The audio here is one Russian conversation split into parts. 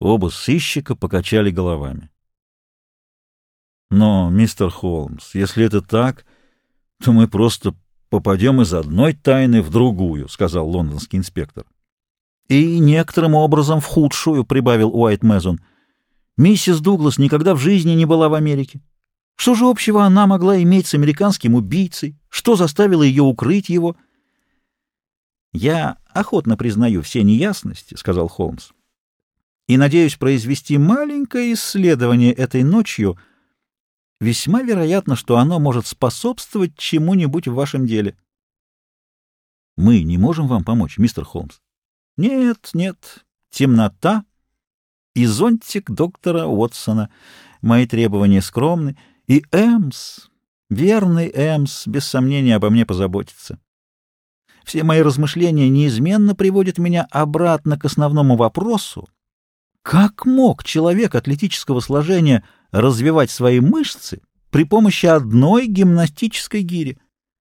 Оба сыщика покачали головами. «Но, мистер Холмс, если это так, то мы просто попадем из одной тайны в другую», — сказал лондонский инспектор. «И некоторым образом в худшую», — прибавил Уайт Мезон. «Миссис Дуглас никогда в жизни не была в Америке. Что же общего она могла иметь с американским убийцей? Что заставило ее укрыть его?» «Я охотно признаю все неясности», — сказал Холмс, «и надеюсь произвести маленькое исследование этой ночью. Весьма вероятно, что оно может способствовать чему-нибудь в вашем деле». «Мы не можем вам помочь, мистер Холмс?» «Нет, нет. Темнота и зонтик доктора Уотсона. Мои требования скромны. И Эмс, верный Эмс, без сомнения обо мне позаботится. Все мои размышления неизменно приводят меня обратно к основному вопросу. Как мог человек атлетического сложения развивать свои мышцы при помощи одной гимнастической гири?»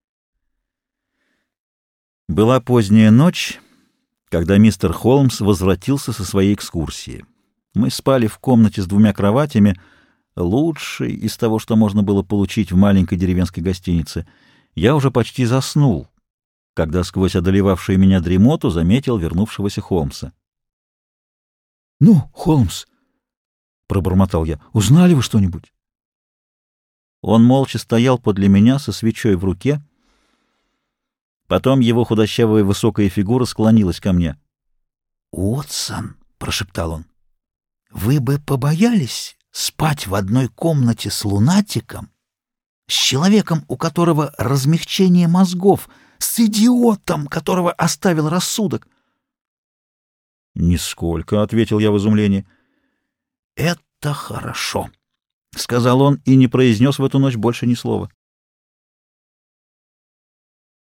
Была поздняя ночь, когда мистер Холмс возвратился со своей экскурсии. Мы спали в комнате с 2 кроватями, лучшей из того, что можно было получить в маленькой деревенской гостинице. Я уже почти заснул, когда сквозь одолевавшую меня дремоту заметил вернувшегося Холмса. «Ну, Холмс», — пробормотал я, — «узнали вы что-нибудь?» Он молча стоял подле меня со свечой в руке. Потом его худощавая высокая фигура склонилась ко мне. «Уотсон», — прошептал он, — «вы бы побоялись спать в одной комнате с лунатиком, с человеком, у которого размягчение мозгов, с идиотом, которого оставил рассудок?» «Нисколько», — ответил я в изумлении. «Это хорошо», — сказал он и не произнес в эту ночь больше ни слова.